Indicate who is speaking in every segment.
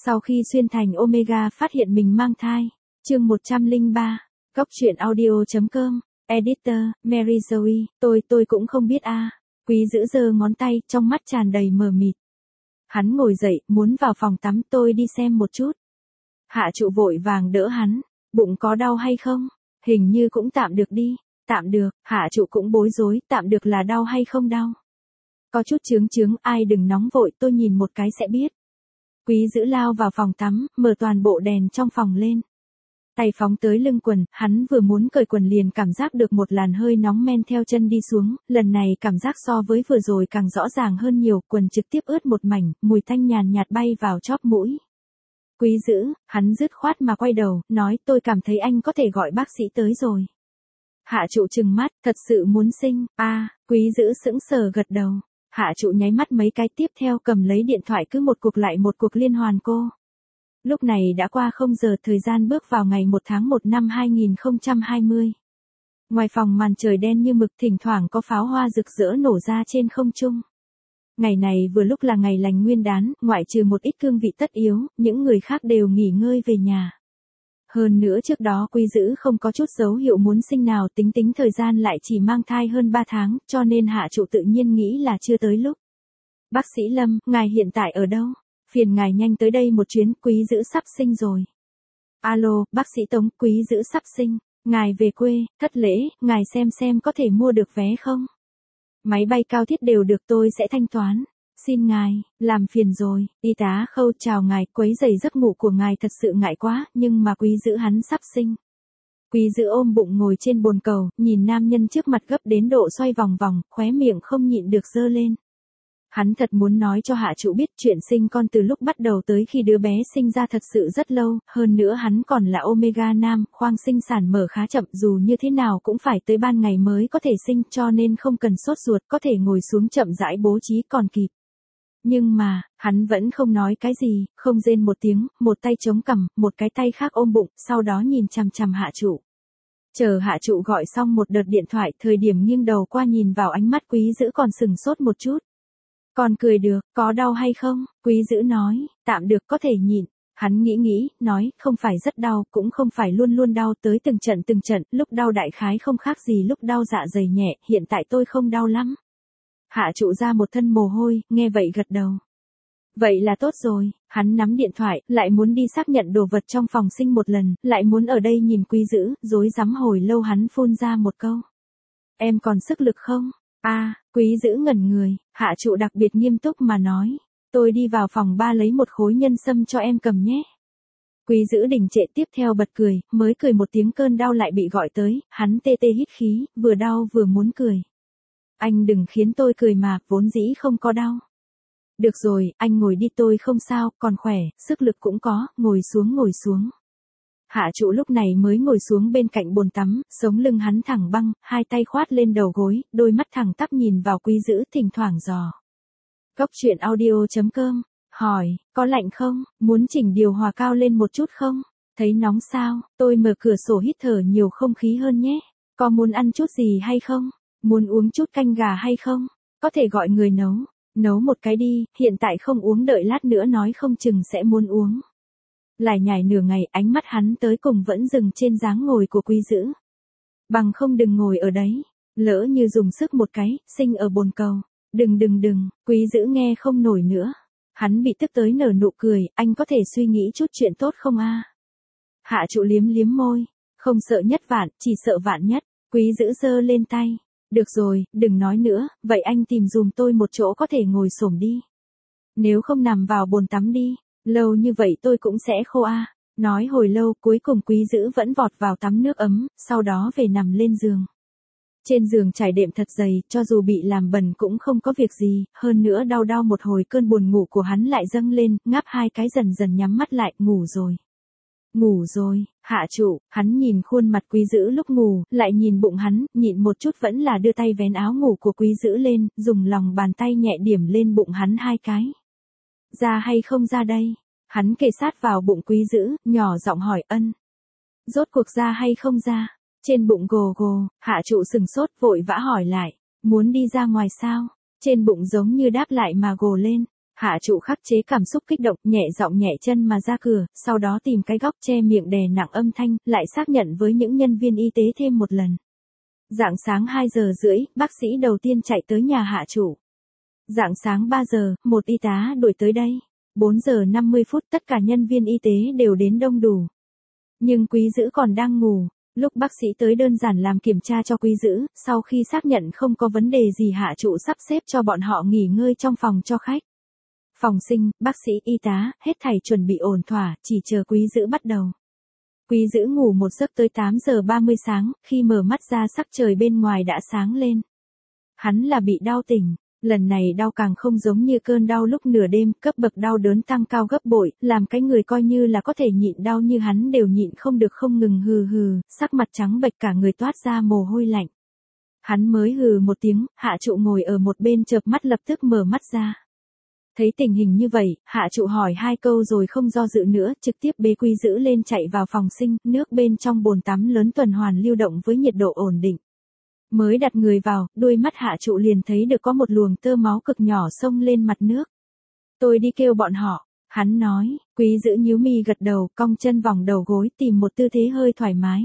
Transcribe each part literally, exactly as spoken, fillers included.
Speaker 1: Sau khi xuyên thành Omega phát hiện mình mang thai. Chương một trăm lẻ ba. Góc truyện audio.com. Editor, Mary Zoe, tôi tôi cũng không biết a. Quý giữ giơ ngón tay, trong mắt tràn đầy mờ mịt. Hắn ngồi dậy, muốn vào phòng tắm, tôi đi xem một chút. Hạ Trụ vội vàng đỡ hắn. Bụng có đau hay không? Hình như cũng tạm được đi. Tạm được. Hạ Trụ cũng bối rối, tạm được là đau hay không đau? Có chút chướng chướng, ai đừng nóng vội, tôi nhìn một cái sẽ biết. Quý giữ lao vào phòng tắm, mở toàn bộ đèn trong phòng lên. Tay phóng tới lưng quần, hắn vừa muốn cởi quần liền cảm giác được một làn hơi nóng men theo chân đi xuống, lần này cảm giác so với vừa rồi càng rõ ràng hơn nhiều, quần trực tiếp ướt một mảnh, mùi tanh nhàn nhạt bay vào chóp mũi. Quý giữ, hắn dứt khoát mà quay đầu, nói tôi cảm thấy anh có thể gọi bác sĩ tới rồi. Hạ Trụ trừng mắt, thật sự muốn sinh, a à, quý giữ sững sờ gật đầu. Hạ Trụ nháy mắt mấy cái tiếp theo cầm lấy điện thoại cứ một cuộc lại một cuộc liên hoàn cô. Lúc này đã qua không giờ, thời gian bước vào ngày một tháng một năm hai nghìn không trăm hai mươi. Ngoài phòng màn trời đen như mực, thỉnh thoảng có pháo hoa rực rỡ nổ ra trên không trung. Ngày này vừa lúc là ngày lành nguyên đán, ngoại trừ một ít cương vị tất yếu, những người khác đều nghỉ ngơi về nhà. Hơn nữa trước đó Quý giữ không có chút dấu hiệu muốn sinh nào, tính tính thời gian lại chỉ mang thai hơn ba tháng, cho nên Hạ Trụ tự nhiên nghĩ là chưa tới lúc. Bác sĩ Lâm, ngài hiện tại ở đâu? Phiền ngài nhanh tới đây một chuyến, Quý giữ sắp sinh rồi. Alo, bác sĩ Tống, Quý giữ sắp sinh. Ngài về quê, thất lễ, ngài xem xem có thể mua được vé không? Máy bay cao thiết đều được, tôi sẽ thanh toán. Xin ngài, làm phiền rồi. Y tá Khâu, chào ngài, quấy rầy giấc ngủ của ngài thật sự ngại quá, nhưng mà Quý giữ hắn sắp sinh. Quý giữ ôm bụng ngồi trên bồn cầu, nhìn nam nhân trước mặt gấp đến độ xoay vòng vòng, khóe miệng không nhịn được giơ lên. Hắn thật muốn nói cho Hạ Trụ biết chuyện sinh con từ lúc bắt đầu tới khi đứa bé sinh ra thật sự rất lâu, hơn nữa hắn còn là Omega nam, khoang sinh sản mở khá chậm, dù như thế nào cũng phải tới ban ngày mới có thể sinh, cho nên không cần sốt ruột, có thể ngồi xuống chậm rãi bố trí còn kịp. Nhưng mà, hắn vẫn không nói cái gì, không rên một tiếng, một tay chống cằm, một cái tay khác ôm bụng, sau đó nhìn chằm chằm Hạ Trụ. Chờ Hạ Trụ gọi xong một đợt điện thoại, thời điểm nghiêng đầu qua nhìn vào ánh mắt Quý giữ còn sừng sốt một chút. Còn cười được, có đau hay không? Quý giữ nói, tạm được, có thể nhịn. Hắn nghĩ nghĩ, nói, không phải rất đau, cũng không phải luôn luôn đau, tới từng trận từng trận, lúc đau đại khái không khác gì lúc đau dạ dày nhẹ, hiện tại tôi không đau lắm. Hạ Trụ ra một thân mồ hôi, nghe vậy gật đầu. Vậy là tốt rồi, hắn nắm điện thoại, lại muốn đi xác nhận đồ vật trong phòng sinh một lần, lại muốn ở đây nhìn Quý giữ, rối rắm hồi lâu hắn phun ra một câu. Em còn sức lực không? A, à, Quý giữ ngẩn người, Hạ Trụ đặc biệt nghiêm túc mà nói. Tôi đi vào phòng ba lấy một khối nhân sâm cho em cầm nhé. Quý giữ đình trệ tiếp theo bật cười, mới cười một tiếng cơn đau lại bị gọi tới, hắn tê tê hít khí, vừa đau vừa muốn cười. Anh đừng khiến tôi cười mà, vốn dĩ không có đau. Được rồi, anh ngồi đi, tôi không sao, còn khỏe, sức lực cũng có, ngồi xuống ngồi xuống. Hạ Trụ lúc này mới ngồi xuống bên cạnh bồn tắm, sống lưng hắn thẳng băng, hai tay khoát lên đầu gối, đôi mắt thẳng tắp nhìn vào Quý giữ, thỉnh thoảng dò. Góc truyện audio.com, hỏi, có lạnh không, muốn chỉnh điều hòa cao lên một chút không, thấy nóng sao, tôi mở cửa sổ hít thở nhiều không khí hơn nhé, có muốn ăn chút gì hay không, muốn uống chút canh gà hay không, có thể gọi người nấu, nấu một cái đi, hiện tại không uống đợi lát nữa nói không chừng sẽ muốn uống. Lại nhảy nửa ngày, ánh mắt hắn tới cùng vẫn dừng trên dáng ngồi của Quý giữ. Bằng không đừng ngồi ở đấy, lỡ như dùng sức một cái, sinh ở bồn cầu. Đừng đừng đừng, Quý giữ nghe không nổi nữa. Hắn bị tức tới nở nụ cười, anh có thể suy nghĩ chút chuyện tốt không a? Hạ Trụ liếm liếm môi, không sợ nhất vạn, chỉ sợ vạn nhất. Quý giữ giơ lên tay. Được rồi, đừng nói nữa, vậy anh tìm dùm tôi một chỗ có thể ngồi xổm đi. Nếu không nằm vào bồn tắm đi. Lâu như vậy tôi cũng sẽ khô a. À. Nói hồi lâu, cuối cùng Quý giữ vẫn vọt vào tắm nước ấm, sau đó về nằm lên giường. Trên giường trải đệm thật dày, cho dù bị làm bẩn cũng không có việc gì, hơn nữa đau đau một hồi cơn buồn ngủ của hắn lại dâng lên, ngáp hai cái dần dần nhắm mắt lại, ngủ rồi. Ngủ rồi, Hạ Trụ, hắn nhìn khuôn mặt Quý giữ lúc ngủ, lại nhìn bụng hắn, nhịn một chút vẫn là đưa tay vén áo ngủ của Quý giữ lên, dùng lòng bàn tay nhẹ điểm lên bụng hắn hai cái. Ra hay không ra đây? Hắn kề sát vào bụng Quý giữ, nhỏ giọng hỏi ân. Rốt cuộc ra hay không ra? Trên bụng gồ gồ, Hạ Trụ sừng sốt vội vã hỏi lại. Muốn đi ra ngoài sao? Trên bụng giống như đáp lại mà gồ lên. Hạ trụ khắc chế cảm xúc kích động, nhẹ giọng nhẹ chân mà ra cửa, sau đó tìm cái góc che miệng đè nặng âm thanh, lại xác nhận với những nhân viên y tế thêm một lần. Rạng sáng hai giờ rưỡi, bác sĩ đầu tiên chạy tới nhà hạ trụ. Rạng sáng ba giờ, một y tá đuổi tới đây. bốn giờ năm mươi phút tất cả nhân viên y tế đều đến đông đủ. Nhưng Quý Dữ còn đang ngủ. Lúc bác sĩ tới đơn giản làm kiểm tra cho Quý Dữ, sau khi xác nhận không có vấn đề gì hạ trụ sắp xếp cho bọn họ nghỉ ngơi trong phòng cho khách. Phòng sinh, bác sĩ, y tá, hết thảy chuẩn bị ổn thỏa, chỉ chờ Quý Dữ bắt đầu. Quý Dữ ngủ một giấc tới tám giờ ba mươi sáng, khi mở mắt ra sắc trời bên ngoài đã sáng lên. Hắn là bị đau tỉnh, lần này đau càng không giống như cơn đau lúc nửa đêm, cấp bậc đau đớn tăng cao gấp bội, làm cái người coi như là có thể nhịn đau như hắn đều nhịn không được không ngừng hừ hừ, sắc mặt trắng bệch cả người toát ra mồ hôi lạnh. Hắn mới hừ một tiếng, hạ trụ ngồi ở một bên chợp mắt lập tức mở mắt ra. Thấy tình hình như vậy, hạ trụ hỏi hai câu rồi không do dự nữa, trực tiếp bế Quý Dữ lên chạy vào phòng sinh, nước bên trong bồn tắm lớn tuần hoàn lưu động với nhiệt độ ổn định. Mới đặt người vào, đôi mắt hạ trụ liền thấy được có một luồng tơ máu cực nhỏ xông lên mặt nước. Tôi đi kêu bọn họ, hắn nói. Quý Dữ nhíu mi gật đầu, cong chân vòng đầu gối tìm một tư thế hơi thoải mái.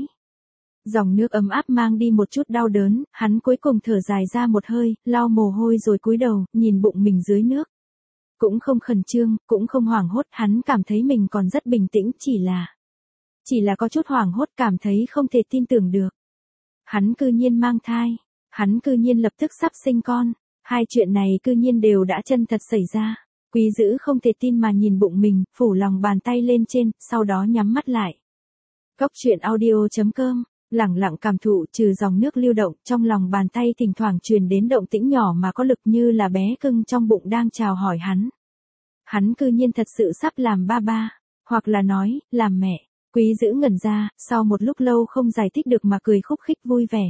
Speaker 1: Dòng nước ấm áp mang đi một chút đau đớn, hắn cuối cùng thở dài ra một hơi, lau mồ hôi rồi cúi đầu, nhìn bụng mình dưới nước. Cũng không khẩn trương, cũng không hoảng hốt, hắn cảm thấy mình còn rất bình tĩnh, chỉ là... Chỉ là có chút hoảng hốt, cảm thấy không thể tin tưởng được. Hắn cư nhiên mang thai, hắn cư nhiên lập tức sắp sinh con, hai chuyện này cư nhiên đều đã chân thật xảy ra. Quý Dữ không thể tin mà nhìn bụng mình, phủ lòng bàn tay lên trên, sau đó nhắm mắt lại. Cốc truyện audio chấm com, lẳng lặng cảm thụ trừ dòng nước lưu động, trong lòng bàn tay thỉnh thoảng truyền đến động tĩnh nhỏ mà có lực như là bé cưng trong bụng đang chào hỏi hắn. Hắn cư nhiên thật sự sắp làm ba ba, hoặc là nói, làm mẹ. Quý Dữ ngẩn ra, sau một lúc lâu không giải thích được mà cười khúc khích vui vẻ.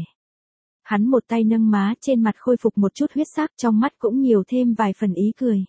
Speaker 1: Hắn một tay nâng má, trên mặt khôi phục một chút huyết sắc, trong mắt cũng nhiều thêm vài phần ý cười.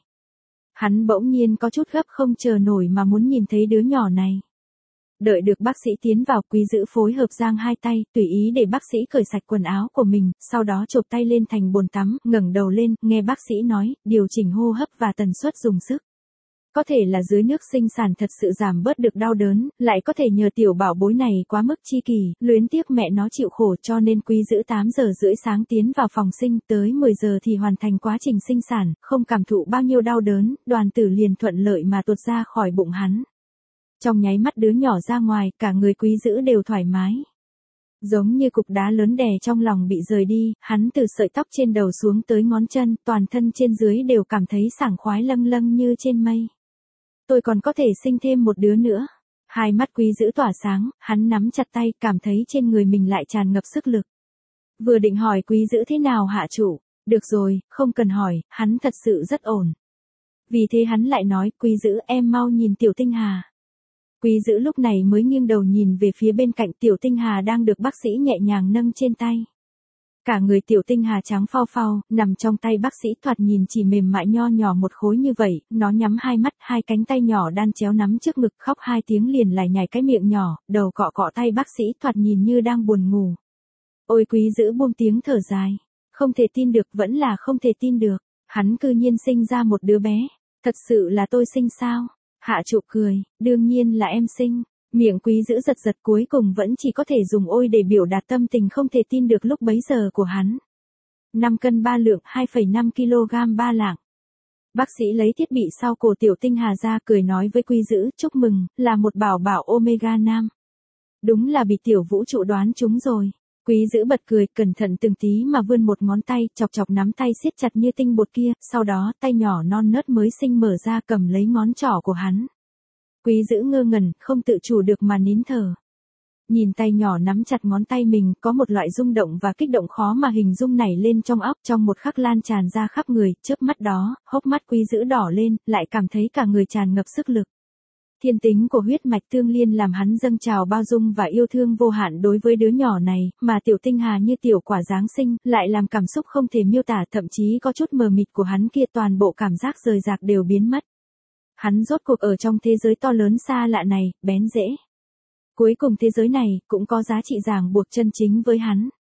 Speaker 1: Hắn bỗng nhiên có chút gấp không chờ nổi mà muốn nhìn thấy đứa nhỏ này. Đợi được bác sĩ tiến vào, Quý Dữ phối hợp giang hai tay, tùy ý để bác sĩ cởi sạch quần áo của mình, sau đó chộp tay lên thành bồn tắm, ngẩng đầu lên, nghe bác sĩ nói, điều chỉnh hô hấp và tần suất dùng sức. Có thể là dưới nước sinh sản thật sự giảm bớt được đau đớn, lại có thể nhờ tiểu bảo bối này quá mức chi kỳ, luyến tiếc mẹ nó chịu khổ cho nên Quý Dữ tám giờ rưỡi sáng tiến vào phòng sinh, tới mười giờ thì hoàn thành quá trình sinh sản, không cảm thụ bao nhiêu đau đớn, đoàn tử liền thuận lợi mà tuột ra khỏi bụng hắn. Trong nháy mắt đứa nhỏ ra ngoài, cả người Quý Dữ đều thoải mái. Giống như cục đá lớn đè trong lòng bị rời đi, hắn từ sợi tóc trên đầu xuống tới ngón chân, toàn thân trên dưới đều cảm thấy sảng khoái lâng lâng như trên mây. Tôi còn có thể sinh thêm một đứa nữa. Hai mắt Quý Dữ tỏa sáng, hắn nắm chặt tay, cảm thấy trên người mình lại tràn ngập sức lực. Vừa định hỏi Quý Dữ thế nào hạ trụ, được rồi, không cần hỏi, hắn thật sự rất ổn. Vì thế hắn lại nói, Quý Dữ em mau nhìn Tiểu Tinh Hà. Quý Dữ lúc này mới nghiêng đầu nhìn về phía bên cạnh, Tiểu Tinh Hà đang được bác sĩ nhẹ nhàng nâng trên tay. Cả người Tiểu Tinh Hà trắng phau phau, nằm trong tay bác sĩ thoạt nhìn chỉ mềm mại nho nhỏ một khối như vậy, nó nhắm hai mắt, hai cánh tay nhỏ đan chéo nắm trước ngực, khóc hai tiếng liền lại nhảy cái miệng nhỏ, đầu cọ cọ tay bác sĩ thoạt nhìn như đang buồn ngủ. Ôi Quý Dữ buông tiếng thở dài, không thể tin được, vẫn là không thể tin được, hắn cư nhiên sinh ra một đứa bé, thật sự là tôi sinh sao? Hạ trụ cười, đương nhiên là em sinh. Miệng Quý Dữ giật giật, cuối cùng vẫn chỉ có thể dùng ôi để biểu đạt tâm tình không thể tin được lúc bấy giờ của hắn. năm cân ba lượng, hai phẩy năm ki lô gam ba lạng. Bác sĩ lấy thiết bị sau cổ Tiểu Tinh Hà ra, cười nói với Quý Dữ, chúc mừng, là một bảo bảo Omega nam. Đúng là bị tiểu vũ trụ đoán trúng rồi. Quý Dữ bật cười, cẩn thận từng tí mà vươn một ngón tay, chọc chọc nắm tay siết chặt như tinh bột kia, sau đó tay nhỏ non nớt mới sinh mở ra cầm lấy ngón trỏ của hắn. Quý Dữ ngơ ngẩn, không tự chủ được mà nín thở. Nhìn tay nhỏ nắm chặt ngón tay mình, có một loại rung động và kích động khó mà hình dung nảy lên trong óc, trong một khắc lan tràn ra khắp người, chớp mắt đó, hốc mắt Quý Dữ đỏ lên, lại cảm thấy cả người tràn ngập sức lực. Thiên tính của huyết mạch tương liên làm hắn dâng trào bao dung và yêu thương vô hạn đối với đứa nhỏ này, mà Tiểu Tinh Hà như tiểu quả Giáng sinh, lại làm cảm xúc không thể miêu tả, thậm chí có chút mờ mịt của hắn kia toàn bộ cảm giác rời rạc đều biến mất. Hắn rốt cuộc ở trong thế giới to lớn xa lạ này, bén rễ. Cuối cùng thế giới này, cũng có giá trị ràng buộc chân chính với hắn.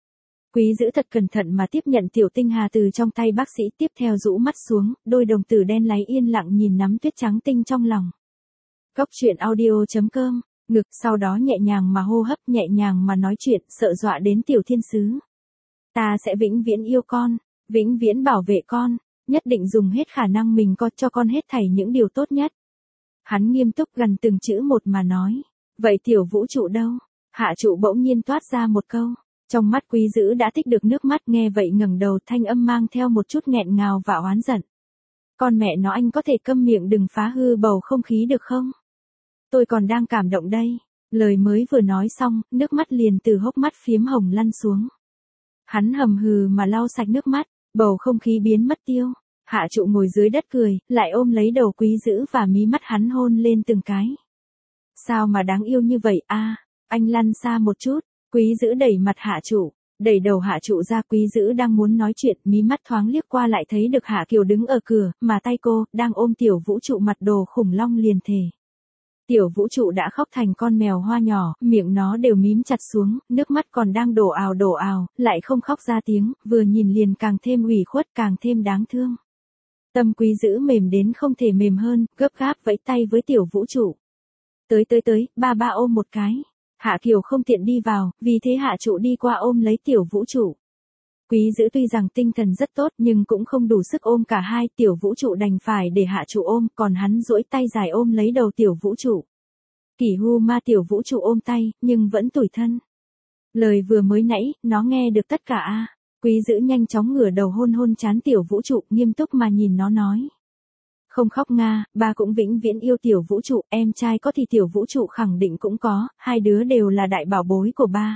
Speaker 1: Quý Dữ thật cẩn thận mà tiếp nhận Tiểu Tinh Hà từ trong tay bác sĩ, tiếp theo rũ mắt xuống, đôi đồng tử đen láy yên lặng nhìn nắm tuyết trắng tinh trong lòng. Cốc truyện audio.com, ngực, sau đó nhẹ nhàng mà hô hấp, nhẹ nhàng mà nói chuyện, sợ dọa đến Tiểu Thiên Sứ. Ta sẽ vĩnh viễn yêu con, vĩnh viễn bảo vệ con, nhất định dùng hết khả năng mình có cho con hết thảy những điều tốt nhất. Hắn nghiêm túc gần từng chữ một mà nói. Vậy Tiểu Vũ Trụ đâu? Hạ Trụ bỗng nhiên toát ra một câu. Trong mắt Quý Dữ đã tích được nước mắt, nghe vậy ngẩng đầu, thanh âm mang theo một chút nghẹn ngào và oán giận. Con mẹ nó, anh có thể câm miệng đừng phá hư bầu không khí được không? Tôi còn đang cảm động đây. Lời mới vừa nói xong, nước mắt liền từ hốc mắt phiếm hồng lăn xuống. Hắn hầm hừ mà lau sạch nước mắt, bầu không khí biến mất tiêu. Hạ Trụ ngồi dưới đất cười, lại ôm lấy đầu Quý Dữ và mí mắt hắn hôn lên từng cái. Sao mà đáng yêu như vậy a? À, anh lăn xa một chút. Quý Dữ đẩy mặt Hạ Trụ, đẩy đầu Hạ Trụ ra. Quý Dữ đang muốn nói chuyện, mí mắt thoáng liếc qua lại thấy được Hạ Kiều đứng ở cửa, mà tay cô đang ôm Tiểu Vũ Trụ mặt đồ khủng long liền thề. Tiểu Vũ Trụ đã khóc thành con mèo hoa nhỏ, miệng nó đều mím chặt xuống, nước mắt còn đang đổ ào đổ ào, lại không khóc ra tiếng, vừa nhìn liền càng thêm ủy khuất, càng thêm đáng thương. Tâm Quý Dữ mềm đến không thể mềm hơn, gấp gáp vẫy tay với Tiểu Vũ Trụ. Tới tới tới, ba ba ôm một cái. Hạ Kiều không tiện đi vào, vì thế Hạ Trụ đi qua ôm lấy Tiểu Vũ Trụ. Quý Dữ tuy rằng tinh thần rất tốt nhưng cũng không đủ sức ôm cả hai, Tiểu Vũ Trụ đành phải để Hạ Trụ ôm, còn hắn duỗi tay dài ôm lấy đầu Tiểu Vũ Trụ. Kỷ hu ma Tiểu Vũ Trụ ôm tay, nhưng vẫn tủi thân. Lời vừa mới nãy, nó nghe được tất cả a. À. Quý Dữ nhanh chóng ngửa đầu hôn hôn trán Tiểu Vũ Trụ, nghiêm túc mà nhìn nó nói. Không khóc Nga, ba cũng vĩnh viễn yêu Tiểu Vũ Trụ, em trai có thì Tiểu Vũ Trụ khẳng định cũng có, hai đứa đều là đại bảo bối của ba.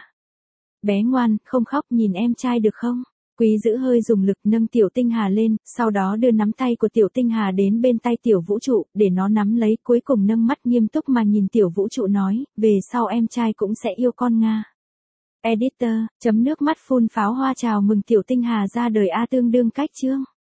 Speaker 1: Bé ngoan, không khóc, nhìn em trai được không? Quý Dữ hơi dùng lực nâng Tiểu Tinh Hà lên, sau đó đưa nắm tay của Tiểu Tinh Hà đến bên tay Tiểu Vũ Trụ, để nó nắm lấy, cuối cùng nâng mắt nghiêm túc mà nhìn Tiểu Vũ Trụ nói, về sau em trai cũng sẽ yêu con Nga. Editor, chấm nước mắt phun pháo hoa chào mừng Tiểu Tinh Hà ra đời a tương đương cách chương.